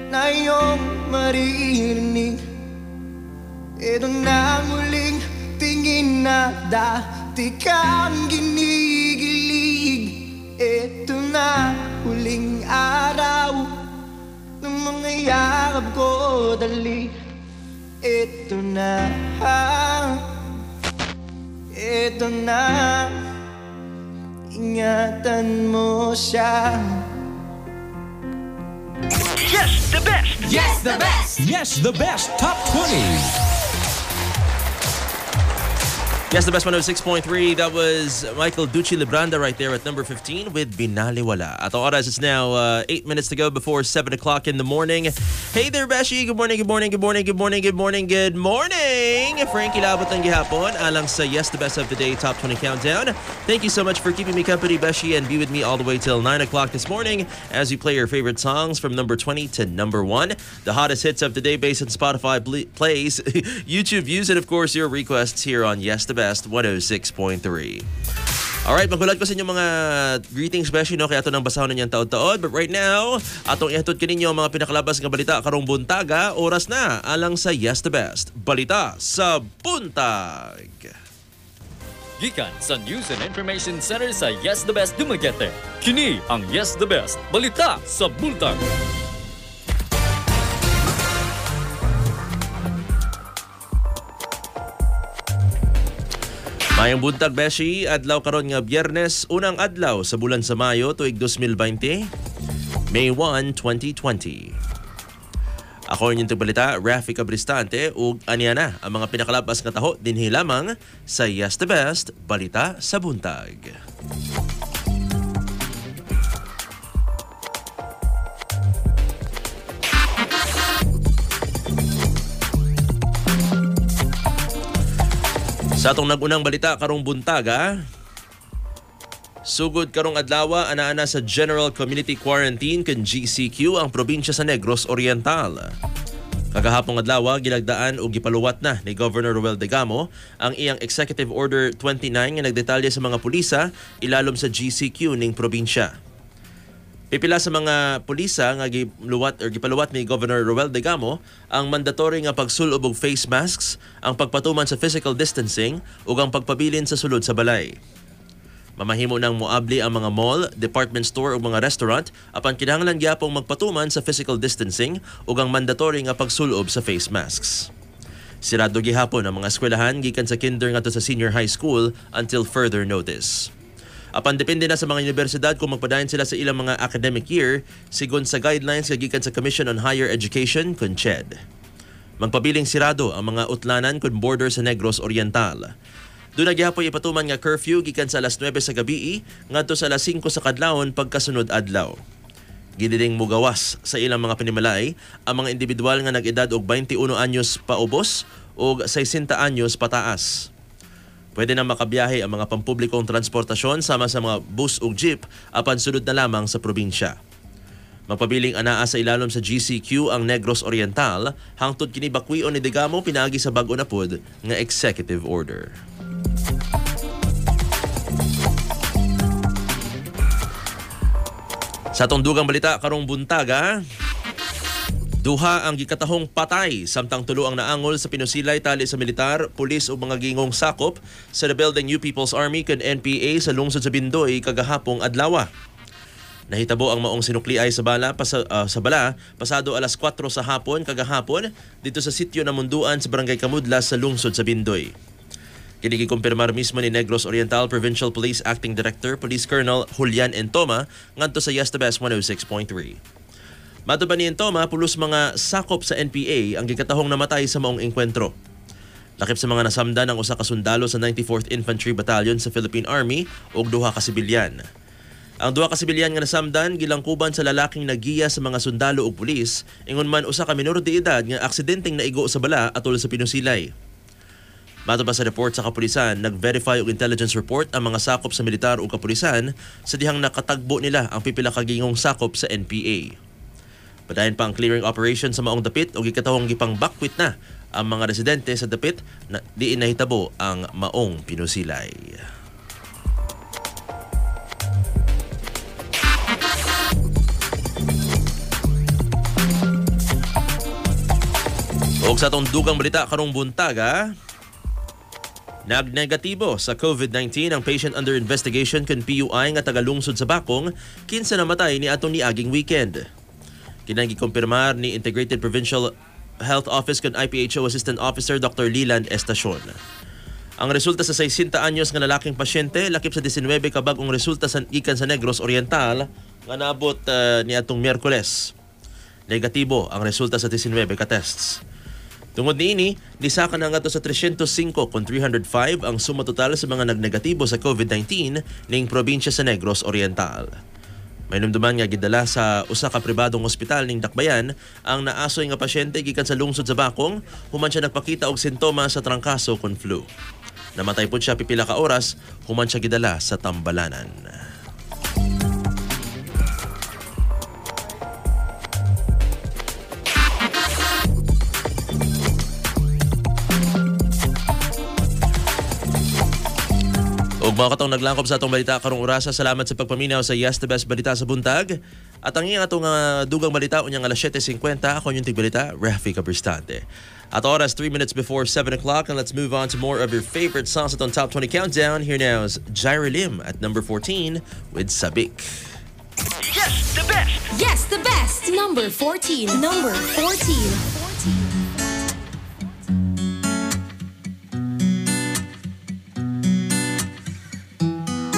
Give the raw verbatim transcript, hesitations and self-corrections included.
na iyong maririnig. Ito na muling tingin na dati kang ginigilig. Ito na huling araw ng mga yakap ko, dali. Ito na, ito na, ingatan mo siya. Yes, the best! Yes, the best! Yes, the best Top twenty. Yes, the best one oh six point three. That was Michael Ducci Libranda right there at number fifteen with Binaliwala. At the oras, it's now uh, eight minutes to go before seven o'clock in the morning. Hey there, Beshi. Good morning, good morning, good morning, good morning, good morning, good morning. Frankie Labot ng gihapon alang sa Yes, the best of the day Top twenty Countdown. Thank you so much for keeping me company, Beshi, and be with me all the way till nine o'clock this morning as we play your favorite songs from number twenty to number one. The hottest hits of the day based on Spotify ble- plays, YouTube views, and of course your requests here on Yes, the best one oh six point three. Alright, magkulat ko sa inyo mga greetings, Beshi, no? Kaya ito nang basahan niyan taod-taod. But right now, atong ihatod kaninyo ang mga pinakalabas ng balita karong buntaga. Oras na alang sa Yes, the best Balita sa Buntag. Gikan sa News and Information Center sa Yes, the best Dumaguete. Kini ang Yes, the best Balita sa Buntag. Mayang buntag, Beshi, adlaw karon nga Biyernes, unang adlaw sa bulan sa Mayo tuig twenty twenty, May first, twenty twenty. Ako ang inyong balita, Rafi Cabristante, ug aniya na ang mga pinakalabas nga taho dinhi lamang sa Yes, the best Balita sa Buntag. Sa atong nagunang balita karong buntaga, sugod karong adlaw ana-ana sa General Community Quarantine kan G C Q ang probinsya sa Negros Oriental. Kagahapong adlaw gilagdaan o gipaluwat na ni Governor Roel Degamo ang iyang Executive Order twenty-nine nga nagdetalye sa mga pulisa ilalom sa G C Q ning probinsya. Pipila sa mga pulisa nga giluwat or gipaluwat ni Governor Roel Degamo ang mandatory nga pagsulob og face masks, ang pagpatuman sa physical distancing ug ang pagpabilin sa sulod sa balay. Mamahimo nang moabli ang mga mall, department store ug mga restaurant apan kinahanglan gyapong magpatuman sa physical distancing ug ang mandatory nga pagsulob sa face masks. Sirado gihapon ang mga eskwelahan gikan sa kinder ngadto sa senior high school until further notice. Apan depende na sa mga universidad kung magpadayon sila sa ilang mga academic year sigon sa guidelines nga gikan sa Commission on Higher Education kun C H E D. Magpabiling sirado ang mga utlanan kun border sa Negros Oriental. Doon na gihapon ipatuman nga curfew gikan sa alas nuwebe sa gabi ngadto sa alas singko sa kadlawon pagkasunod adlaw. Giniling mugawas sa ilang mga panimalay ang mga individual nga nag-edad og twenty-one anyos paubos ug sixty anyos pataas. Pwede na makabiyahe ang mga pampublikong transportasyon sama sa mga bus ug jeep apan sunod na lamang sa probinsya. Magpabiling anaa sa ilalom sa G C Q ang Negros Oriental hangtod kini bakwion ni Degamo pinaagi sa bag-o na pod nga executive order. Sa atong dugang balita karong buntaga, duha ang gikatahong patay samtang tulo ang naangol sa pinusilay tali sa militar, pulis ug mga gingong sakop sa rebuilding New People's Army ken N P A sa lungsod sa Bindoy kagahapong adlaw. Nahitabo ang maong sinukliay sa bala pasa, uh, sa bala pasado alas kwatro sa hapon kagahapon dito sa sitio na Munduan sa Barangay Kamudlas sa lungsod sa Bindoy. Kini gikumpirmar mismo ni Negros Oriental Provincial Police Acting Director Police Colonel Julian Entoma ngadto sa Yes, the best one oh six point three. Matuban ni Entoma, pulos mga sakop sa N P A ang gikatahong namatay sa maong engkwentro. Lakip sa mga nasamdan ang usa ka sundalo sa ninety-fourth Infantry Battalion sa Philippine Army ug duha ka sibilyan. Ang duha ka sibilyan nga nasamdan gilangkuban sa lalaking nagiya sa mga sundalo ug pulis ingon man usa ka minor de edad nga aksidenteng naigo sa bala atol sa pinusilay. Matubang sa report sa kapulisan, nag-verify og intelligence report ang mga sakop sa militar ug kapulisan sa dihang nakatagbo nila ang pipila ka gingong sakop sa N P A. Padayon pa ang clearing operation sa maong dapit o gikatahong gipang bakwit na ang mga residente sa dapit na diin nahitabo ang maong pinusilay. O sa atong dugang balita karong buntaga, nagnegatibo sa COVID nineteen ang patient under investigation kun P U I nga tagalungsod sa Bakong kinsa namatay ni atong niaging weekend. Kinang gikumpirmar ni Integrated Provincial Health Office kun I P H O Assistant Officer Doctor Leland Estacion. Ang resulta sa sixty anyos nga lalaking pasyente lakip sa nineteen ka bag-ong resulta sa gikan sa Negros Oriental nga naabot uh, ni atong Miyerkules. Negatibo ang resulta sa nineteen ka tests. Tungod niini, nisaka na nga to sa three oh five kung three oh five ang suma total sa mga nagnegatibo sa COVID nineteen ning probinsya sa Negros Oriental. May numduman nga gidala sa usa ka pribadong ospital ning Dakbayan ang naasoy nga pasyente gikan sa lungsod sa Bakong human siya nagpakita og sintomas sa trangkaso kon flu. Namatay pud siya pipila ka oras human siya gidala sa Tambalanan. Ug mga katong naglangkob sa atong balita karong orasa, salamat sa pagpaminaw sa Yes the Best Balita sa buntag. At ang iyang atong uh, dugang balita unyang alas seven fifty, ako yung tigbalita, Rafi Cabristante. At oras three minutes before seven o'clock, and let's move on to more of your favorite songs at on Top twenty Countdown. Here now is Jaira Lim at number fourteen with Sabik. Yes, the best. Yes, the best. Number fourteen. Number fourteen. fourteen.